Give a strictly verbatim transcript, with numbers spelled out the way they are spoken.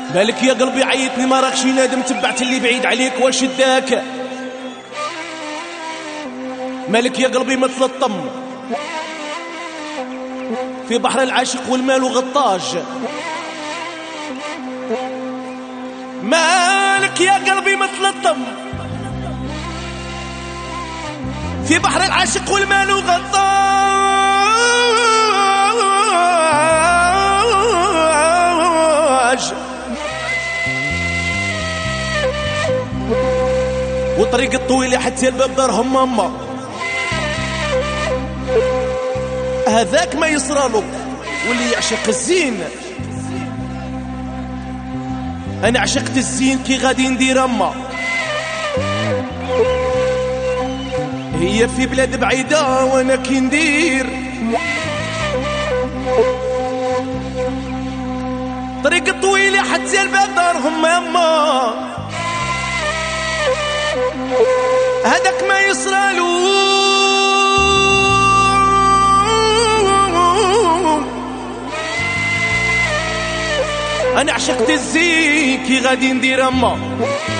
بالك يا قلبي عيطني ما راكش نادم، تبعت اللي بعيد عليك واش داك. مالك يا قلبي متلطم في بحر العاشق والمال غطاج. مالك يا قلبي متلطم في بحر العاشق والمال غطاج. وطريق الطويلة حتى الباب دارهم ماما، هذاك ما يصرالو واللي يعشق الزين. انا عشقت الزين كي غادي ندير اما، هي في بلاد بعيدة وانا كي ندير. طريق الطويلة حتى الباب دارهم ماما، هذاك ما يصرالو انا عشقت الزين كي غادي ندير اما.